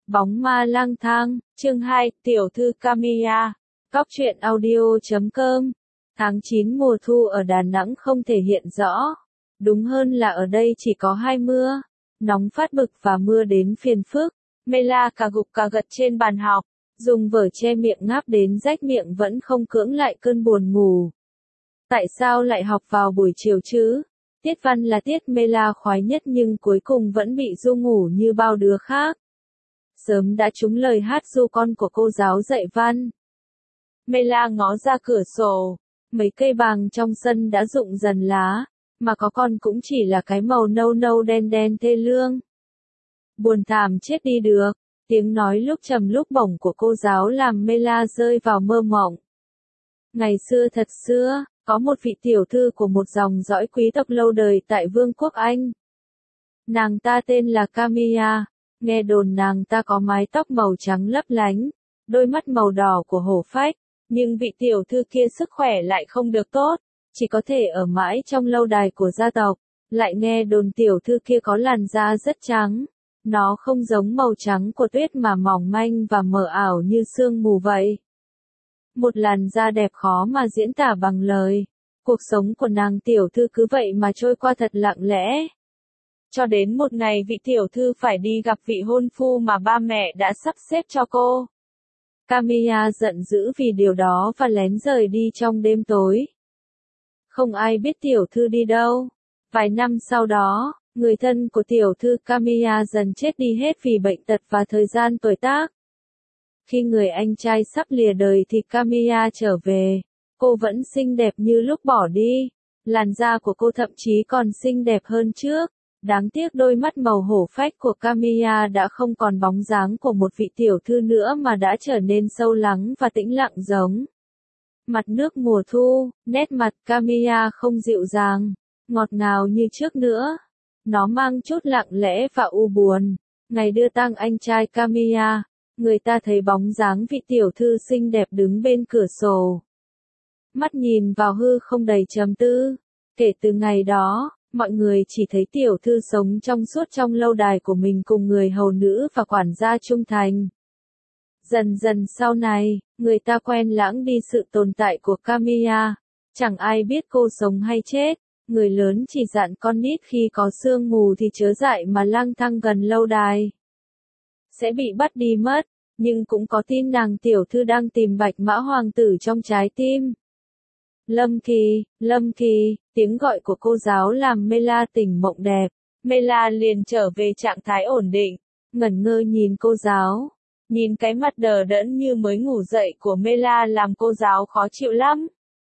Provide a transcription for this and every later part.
Bóng ma lang thang, chương 2, tiểu thư Kamiya, Cóc truyện audio.com. Tháng 9 mùa thu ở Đà Nẵng không thể hiện rõ. Đúng hơn là ở đây chỉ có hai mưa. Nóng phát bực và mưa đến phiền phức. Mela cà gục cà gật trên bàn học, dùng vở che miệng ngáp đến rách miệng vẫn không cưỡng lại cơn buồn ngủ. Tại sao lại học vào buổi chiều chứ? Tiết văn là tiết Mela khoái nhất nhưng cuối cùng vẫn bị ru ngủ như bao đứa khác. Sớm đã trúng lời hát ru con của cô giáo dạy văn. Mela ngó ra cửa sổ, mấy cây bàng trong sân đã rụng dần lá, mà có con cũng chỉ là cái màu nâu nâu đen đen thê lương. Buồn thảm chết đi được, tiếng nói lúc trầm lúc bổng của cô giáo làm Mela rơi vào mơ mộng. Ngày xưa thật xưa, có một vị tiểu thư của một dòng dõi quý tộc lâu đời tại Vương quốc Anh. Nàng ta tên là Kamiya, nghe đồn nàng ta có mái tóc màu trắng lấp lánh, đôi mắt màu đỏ của hổ phách, nhưng vị tiểu thư kia sức khỏe lại không được tốt, chỉ có thể ở mãi trong lâu đài của gia tộc. Lại nghe đồn tiểu thư kia có làn da rất trắng, nó không giống màu trắng của tuyết mà mỏng manh và mờ ảo như sương mù vậy. Một làn da đẹp khó mà diễn tả bằng lời. Cuộc sống của nàng tiểu thư cứ vậy mà trôi qua thật lặng lẽ. Cho đến một ngày vị tiểu thư phải đi gặp vị hôn phu mà ba mẹ đã sắp xếp cho cô. Kamiya giận dữ vì điều đó và lén rời đi trong đêm tối. Không ai biết tiểu thư đi đâu. Vài năm sau đó, người thân của tiểu thư Kamiya dần chết đi hết vì bệnh tật và thời gian tuổi tác. Khi người anh trai sắp lìa đời thì Kamiya trở về. Cô vẫn xinh đẹp như lúc bỏ đi. Làn da của cô thậm chí còn xinh đẹp hơn trước. Đáng tiếc đôi mắt màu hổ phách của Kamiya đã không còn bóng dáng của một vị tiểu thư nữa mà đã trở nên sâu lắng và tĩnh lặng giống mặt nước mùa thu. Nét mặt Kamiya không dịu dàng, ngọt ngào như trước nữa. Nó mang chút lặng lẽ và u buồn. Ngày đưa tang anh trai Kamiya, người ta thấy bóng dáng vị tiểu thư xinh đẹp đứng bên cửa sổ. Mắt nhìn vào hư không đầy trầm tư. Kể từ ngày đó, mọi người chỉ thấy tiểu thư sống trong suốt trong lâu đài của mình cùng người hầu nữ và quản gia trung thành. Dần dần sau này, người ta quen lãng đi sự tồn tại của Kamiya. Chẳng ai biết cô sống hay chết. Người lớn chỉ dặn con nít khi có sương mù thì chớ dại mà lang thang gần lâu đài. Sẽ bị bắt đi mất, nhưng cũng có tin nàng tiểu thư đang tìm bạch mã hoàng tử trong trái tim. Lâm Kỳ, tiếng gọi của cô giáo làm Mela tỉnh mộng đẹp. Mela liền trở về trạng thái ổn định, ngẩn ngơ nhìn cô giáo. Nhìn cái mặt đờ đẫn như mới ngủ dậy của Mela làm cô giáo khó chịu lắm.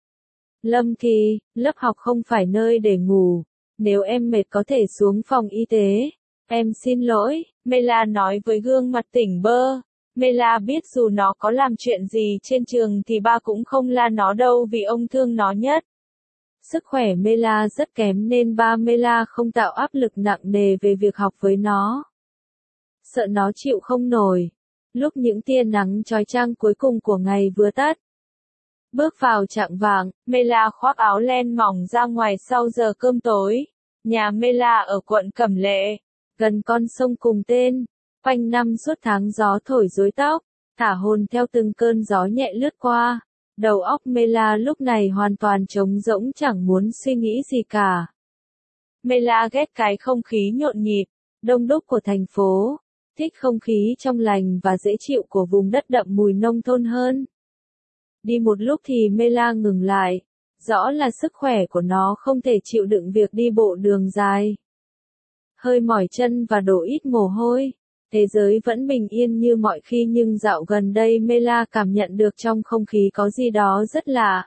Lâm Kỳ, lớp học không phải nơi để ngủ. Nếu em mệt có thể xuống phòng y tế. Em xin lỗi, Mela nói với gương mặt tỉnh bơ. Mela biết dù nó có làm chuyện gì trên trường thì ba cũng không la nó đâu vì ông thương nó nhất. Sức khỏe Mela rất kém nên ba Mela không tạo áp lực nặng nề về việc học với nó. Sợ nó chịu không nổi. Lúc những tia nắng chói chang cuối cùng của ngày vừa tắt. Bước vào chạng vạng, Mela khoác áo len mỏng ra ngoài sau giờ cơm tối. Nhà Mela ở quận Cẩm Lệ, gần con sông cùng tên. Quanh năm suốt tháng gió thổi rối tóc, thả hồn theo từng cơn gió nhẹ lướt qua. Đầu óc Mela lúc này hoàn toàn trống rỗng chẳng muốn suy nghĩ gì cả. Mela ghét cái không khí nhộn nhịp, đông đúc của thành phố, thích không khí trong lành và dễ chịu của vùng đất đậm mùi nông thôn hơn. Đi một lúc thì Mela ngừng lại, rõ là sức khỏe của nó không thể chịu đựng việc đi bộ đường dài. Hơi mỏi chân và đổ ít mồ hôi. Thế giới vẫn bình yên như mọi khi nhưng dạo gần đây Mela cảm nhận được trong không khí có gì đó rất lạ.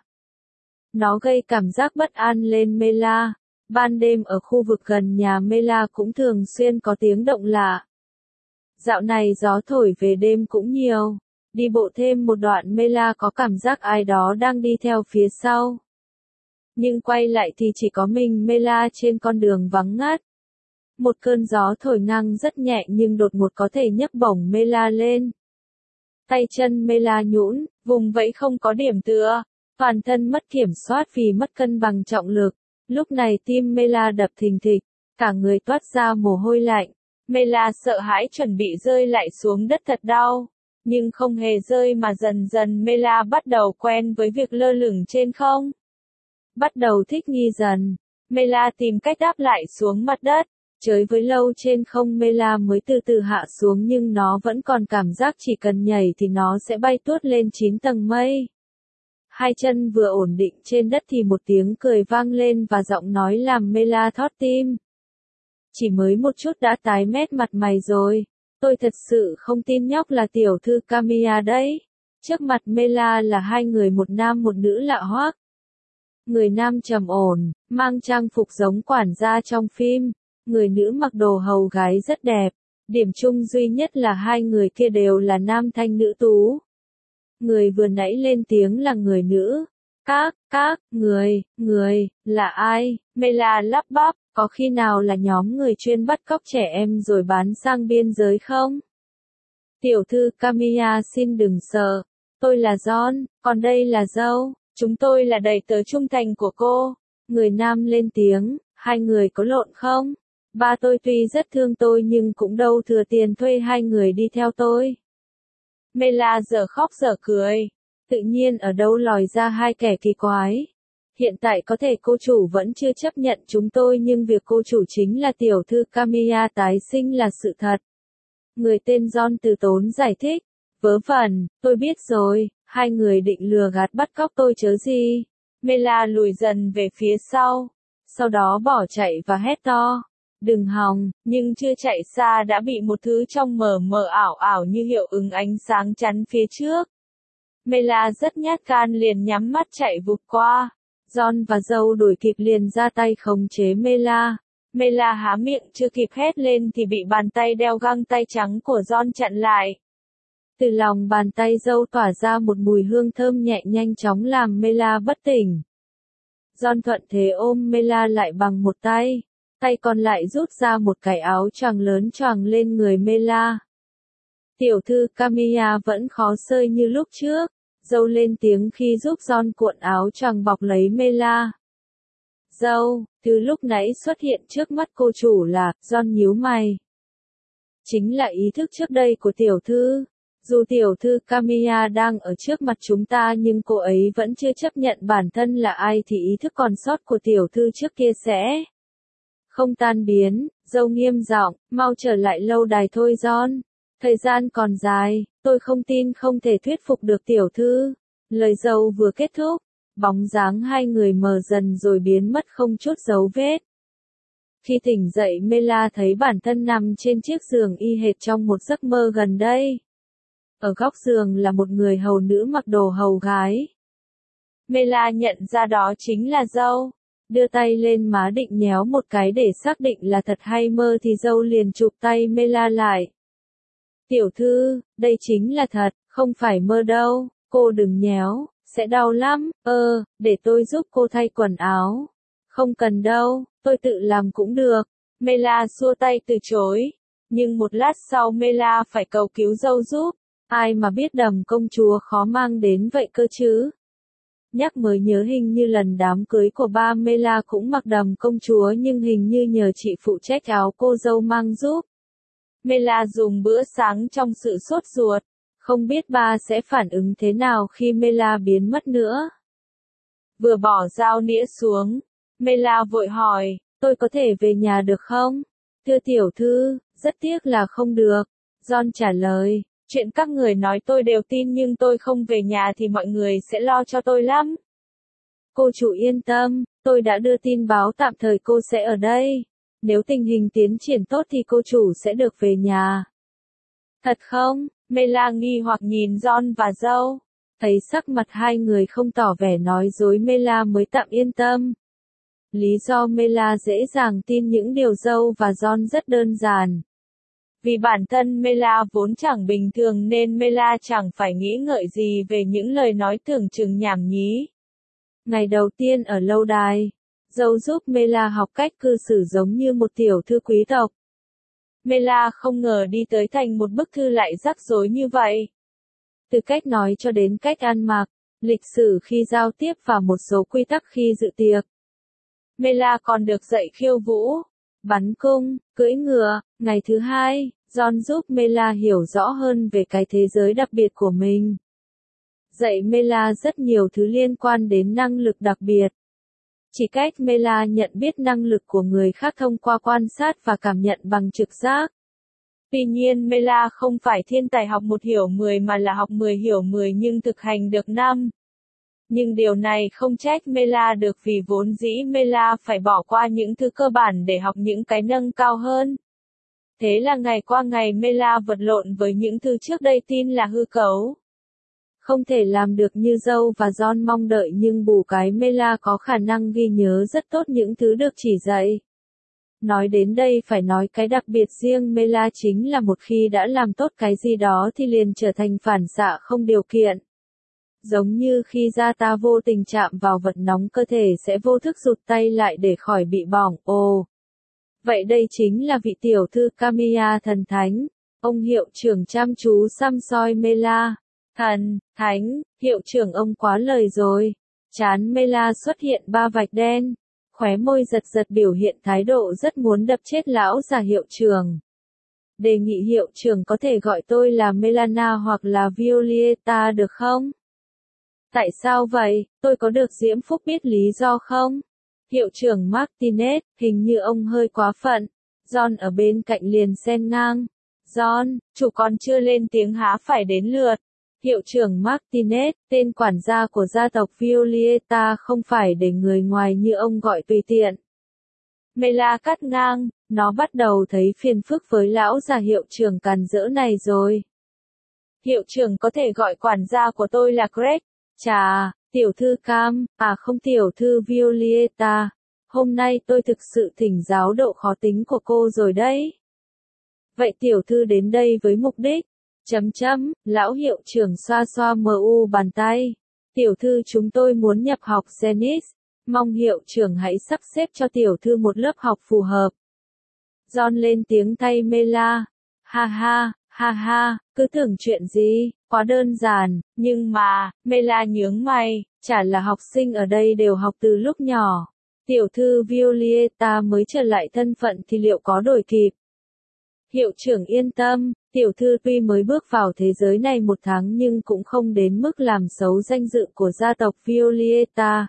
Nó gây cảm giác bất an lên Mela. Ban đêm ở khu vực gần nhà Mela cũng thường xuyên có tiếng động lạ. Dạo này gió thổi về đêm cũng nhiều. Đi bộ thêm một đoạn Mela có cảm giác ai đó đang đi theo phía sau. Nhưng quay lại thì chỉ có mình Mela trên con đường vắng ngắt. Một cơn gió thổi ngang rất nhẹ nhưng đột ngột có thể nhấc bổng Mela lên. Tay chân Mela nhũn, vùng vẫy không có điểm tựa, toàn thân mất kiểm soát vì mất cân bằng trọng lực. Lúc này tim Mela đập thình thịch, cả người toát ra mồ hôi lạnh. Mela sợ hãi chuẩn bị rơi lại xuống đất thật đau. Nhưng không hề rơi mà dần dần Mela bắt đầu quen với việc lơ lửng trên không. Bắt đầu thích nghi dần. Mela tìm cách đáp lại xuống mặt đất. Chơi với lâu trên không Mela mới từ từ hạ xuống nhưng nó vẫn còn cảm giác chỉ cần nhảy thì nó sẽ bay tuốt lên 9 tầng mây. Hai chân vừa ổn định trên đất thì một tiếng cười vang lên và giọng nói làm Mela thót tim. Chỉ mới một chút đã tái mét mặt mày rồi. Tôi thật sự không tin nhóc là tiểu thư Kamiya đấy. Trước mặt Mela là hai người, một nam một nữ lạ hoắc. Người nam trầm ổn, mang trang phục giống quản gia trong phim. Người nữ mặc đồ hầu gái rất đẹp. Điểm chung duy nhất là hai người kia đều là nam thanh nữ tú. Người vừa nãy lên tiếng là người nữ. Các, người, là ai? Mela lắp bắp, có khi nào là nhóm người chuyên bắt cóc trẻ em rồi bán sang biên giới không? Tiểu thư Kamiya xin đừng sợ. Tôi là John, còn đây là dâu. Chúng tôi là đầy tớ trung thành của cô. Người nam lên tiếng, hai người có lộn không? Ba tôi tuy rất thương tôi nhưng cũng đâu thừa tiền thuê hai người đi theo tôi. Mela giờ khóc giờ cười. Tự nhiên ở đâu lòi ra hai kẻ kỳ quái. Hiện tại có thể cô chủ vẫn chưa chấp nhận chúng tôi nhưng việc cô chủ chính là tiểu thư Kamiya tái sinh là sự thật. Người tên John từ tốn giải thích. Vớ vẩn, tôi biết rồi, hai người định lừa gạt bắt cóc tôi chớ gì. Mela lùi dần về phía sau. Sau đó bỏ chạy và hét to. Đừng hòng, nhưng chưa chạy xa đã bị một thứ trong mờ mờ ảo ảo như hiệu ứng ánh sáng chắn phía trước. Mela rất nhát gan liền nhắm mắt chạy vụt qua. John và dâu đuổi kịp liền ra tay khống chế Mela. Mela há miệng chưa kịp hét lên thì bị bàn tay đeo găng tay trắng của John chặn lại. Từ lòng bàn tay dâu tỏa ra một mùi hương thơm nhẹ nhanh chóng làm Mela bất tỉnh. John thuận thế ôm Mela lại bằng một tay. Tay còn lại rút ra một cái áo choàng lớn choàng lên người Mela. Tiểu thư Kamiya vẫn khó sơi như lúc trước. Dâu lên tiếng khi giúp John cuộn áo choàng bọc lấy Mela. Dâu, từ lúc nãy xuất hiện trước mắt cô chủ là, John nhíu mày. Chính là ý thức trước đây của tiểu thư. Dù tiểu thư Kamiya đang ở trước mặt chúng ta nhưng cô ấy vẫn chưa chấp nhận bản thân là ai thì ý thức còn sót của tiểu thư trước kia sẽ không tan biến. Dâu nghiêm giọng, mau trở lại lâu đài thôi John. Thời gian còn dài, tôi không tin không thể thuyết phục được tiểu thư. Lời dâu vừa kết thúc, bóng dáng hai người mờ dần rồi biến mất không chút dấu vết. Khi tỉnh dậy Mela thấy bản thân nằm trên chiếc giường y hệt trong một giấc mơ gần đây. Ở góc giường là một người hầu nữ mặc đồ hầu gái. Mela nhận ra đó chính là dâu. Đưa tay lên má định nhéo một cái để xác định là thật hay mơ thì dâu liền chụp tay Mela lại. Tiểu thư, đây chính là thật, không phải mơ đâu, cô đừng nhéo, sẽ đau lắm. Để tôi giúp cô thay quần áo. Không cần đâu, tôi tự làm cũng được. Mela xua tay từ chối. Nhưng một lát sau Mela phải cầu cứu dâu giúp. Ai mà biết đầm công chúa khó mang đến vậy cơ chứ. Nhắc mới nhớ hình như lần đám cưới của ba Mela cũng mặc đầm công chúa nhưng hình như nhờ chị phụ trách áo cô dâu mang giúp. Mela dùng bữa sáng trong sự sốt ruột. Không biết ba sẽ phản ứng thế nào khi Mela biến mất nữa. Vừa bỏ dao nĩa xuống, Mela vội hỏi, tôi có thể về nhà được không? Thưa tiểu thư, rất tiếc là không được. John trả lời, chuyện các người nói tôi đều tin nhưng tôi không về nhà thì mọi người sẽ lo cho tôi lắm. Cô chủ yên tâm, tôi đã đưa tin báo tạm thời cô sẽ ở đây. Nếu tình hình tiến triển tốt thì cô chủ sẽ được về nhà. Thật không? Mela nghi hoặc nhìn John và dâu. Thấy sắc mặt hai người không tỏ vẻ nói dối Mela mới tạm yên tâm. Lý do Mela dễ dàng tin những điều dâu và John rất đơn giản. Vì bản thân Mela vốn chẳng bình thường nên Mela chẳng phải nghĩ ngợi gì về những lời nói tưởng chừng nhảm nhí. Ngày đầu tiên ở lâu đài, dâu giúp Mela học cách cư xử giống như một tiểu thư quý tộc. Mela không ngờ đi tới thành một bức thư lại rắc rối như vậy. Từ cách nói cho đến cách ăn mặc, lịch sử khi giao tiếp và một số quy tắc khi dự tiệc. Mela còn được dạy khiêu vũ. bắn cung, cưỡi ngựa. Ngày thứ hai, John giúp Mela hiểu rõ hơn về cái thế giới đặc biệt của mình. Dạy Mela rất nhiều thứ liên quan đến năng lực đặc biệt. Chỉ cách Mela nhận biết năng lực của người khác thông qua quan sát và cảm nhận bằng trực giác. Tuy nhiên Mela không phải thiên tài học 1 hiểu 10 mà là học 10 hiểu 10 nhưng thực hành được 5. Nhưng điều này không trách Mela được vì vốn dĩ Mela phải bỏ qua những thứ cơ bản để học những cái nâng cao hơn. Thế là ngày qua ngày Mela vật lộn với những thứ trước đây tin là hư cấu. Không thể làm được như Joe và John mong đợi nhưng bù cái Mela có khả năng ghi nhớ rất tốt những thứ được chỉ dạy. Nói đến đây phải nói cái đặc biệt riêng Mela chính là một khi đã làm tốt cái gì đó thì liền trở thành phản xạ không điều kiện. Giống như khi da ta vô tình chạm vào vật nóng cơ thể sẽ vô thức rụt tay lại để khỏi bị bỏng. Ồ! Vậy đây chính là vị tiểu thư Kamiya thần thánh. Ông hiệu trưởng chăm chú săm soi Mela. Thần, thánh, hiệu trưởng ông quá lời rồi. Trán Mela xuất hiện 3 vạch đen. Khóe môi giật giật biểu hiện thái độ rất muốn đập chết lão già hiệu trưởng. Đề nghị hiệu trưởng có thể gọi tôi là Melana hoặc là Violeta được không? Tại sao vậy? Tôi có được diễm phúc biết lý do không? Hiệu trưởng Martinez, hình như ông hơi quá phận. John ở bên cạnh liền xen ngang. John, chủ còn chưa lên tiếng há phải đến lượt. Hiệu trưởng Martinez, tên quản gia của gia tộc Violeta không phải để người ngoài như ông gọi tùy tiện. Mela cắt ngang, nó bắt đầu thấy phiền phức với lão già hiệu trưởng càn rỡ này rồi. Hiệu trưởng có thể gọi quản gia của tôi là Greg. Chà, tiểu thư Cam, không tiểu thư Violeta. Hôm nay tôi thực sự thỉnh giáo độ khó tính của cô rồi đấy. Vậy tiểu thư đến đây với mục đích. Lão hiệu trưởng xoa xoa bàn tay. Tiểu thư chúng tôi muốn nhập học tennis. Mong hiệu trưởng hãy sắp xếp cho tiểu thư một lớp học phù hợp. John lên tiếng thay Mela. Ha ha, cứ tưởng chuyện gì, quá đơn giản, nhưng mà, Mela nhướng mày, chả là học sinh ở đây đều học từ lúc nhỏ. Tiểu thư Violeta mới trở lại thân phận thì liệu có đổi kịp? Hiệu trưởng yên tâm, tiểu thư tuy mới bước vào thế giới này 1 tháng nhưng cũng không đến mức làm xấu danh dự của gia tộc Violeta.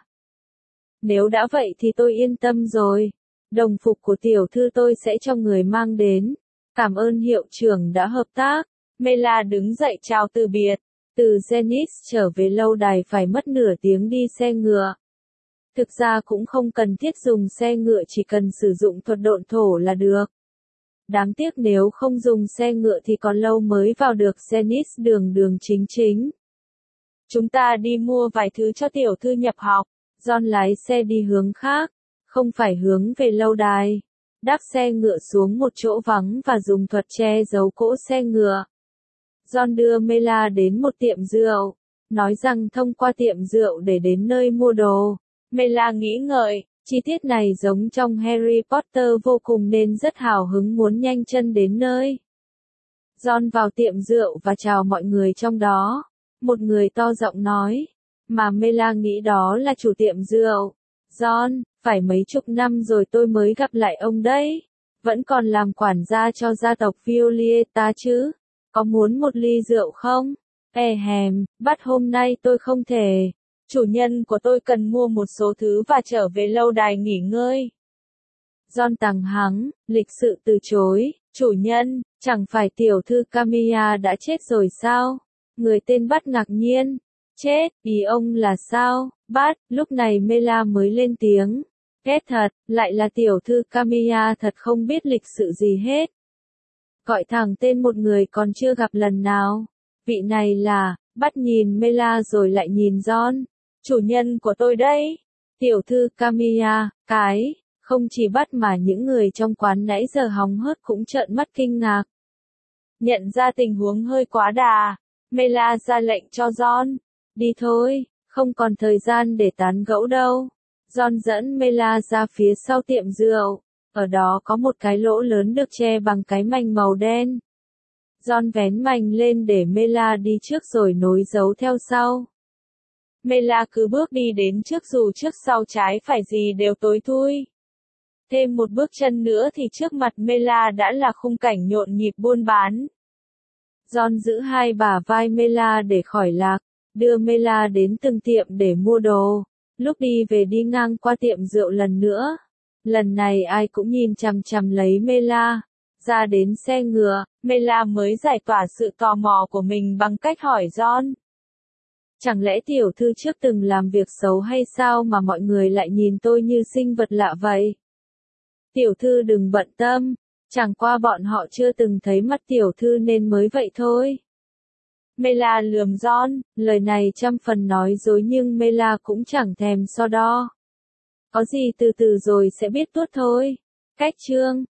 Nếu đã vậy thì tôi yên tâm rồi. Đồng phục của tiểu thư tôi sẽ cho người mang đến. Cảm ơn hiệu trưởng đã hợp tác. Mela đứng dậy chào từ biệt. Từ Zenith trở về lâu đài phải mất nửa tiếng đi xe ngựa. Thực ra cũng không cần thiết dùng xe ngựa, chỉ cần sử dụng thuật độn thổ là được. Đáng tiếc nếu không dùng xe ngựa thì còn lâu mới vào được Zenith đường chính. Chúng ta đi mua vài thứ cho tiểu thư nhập học. John lái xe đi hướng khác, không phải hướng về lâu đài. Đáp xe ngựa xuống một chỗ vắng và dùng thuật che giấu cỗ xe ngựa. John đưa Mela đến một tiệm rượu, nói rằng thông qua tiệm rượu để đến nơi mua đồ. Mela nghĩ ngợi, chi tiết này giống trong Harry Potter vô cùng nên rất hào hứng muốn nhanh chân đến nơi. John vào tiệm rượu và chào mọi người trong đó. Một người to giọng nói, mà Mela nghĩ đó là chủ tiệm rượu. John, phải mấy chục năm rồi tôi mới gặp lại ông đấy. Vẫn còn làm quản gia cho gia tộc Violeta chứ. Có muốn một ly rượu không? Bắt hôm nay tôi không thể. Chủ nhân của tôi cần mua một số thứ và trở về lâu đài nghỉ ngơi. John tằng hắng, lịch sự từ chối. Chủ nhân, chẳng phải tiểu thư Kamiya đã chết rồi sao? Người tên Bắt ngạc nhiên. Chết, ý ông là sao? Bắt, lúc này Mela mới lên tiếng. Ghét thật, lại là tiểu thư Kamiya thật không biết lịch sự gì hết. Gọi thẳng tên một người còn chưa gặp lần nào. Vị này là, Bắt nhìn Mela rồi lại nhìn John. Chủ nhân của tôi đấy. Tiểu thư Kamiya, không chỉ Bắt mà những người trong quán nãy giờ hóng hớt cũng trợn mắt kinh ngạc. Nhận ra tình huống hơi quá đà, Mela ra lệnh cho John. Đi thôi, không còn thời gian để tán gẫu đâu. John dẫn Mela ra phía sau tiệm rượu. Ở đó có một cái lỗ lớn được che bằng cái mành màu đen. John vén mành lên để Mela đi trước rồi nối dấu theo sau. Mela cứ bước đi đến trước dù trước sau trái phải gì đều tối thui. Thêm một bước chân nữa thì trước mặt Mela đã là khung cảnh nhộn nhịp buôn bán. John giữ hai bả vai Mela để khỏi lạc, đưa Mela đến từng tiệm để mua đồ. Lúc đi về đi ngang qua tiệm rượu lần nữa. Lần này ai cũng nhìn chằm chằm lấy Mela. Ra đến xe ngựa, Mela mới giải tỏa sự tò mò của mình bằng cách hỏi John. Chẳng lẽ tiểu thư trước từng làm việc xấu hay sao mà mọi người lại nhìn tôi như sinh vật lạ vậy? Tiểu thư đừng bận tâm, chẳng qua bọn họ chưa từng thấy mặt tiểu thư nên mới vậy thôi. Mela lườm John, lời này trăm phần nói dối nhưng Mela cũng chẳng thèm so đo. Có gì từ từ rồi sẽ biết tuốt thôi. Cách chương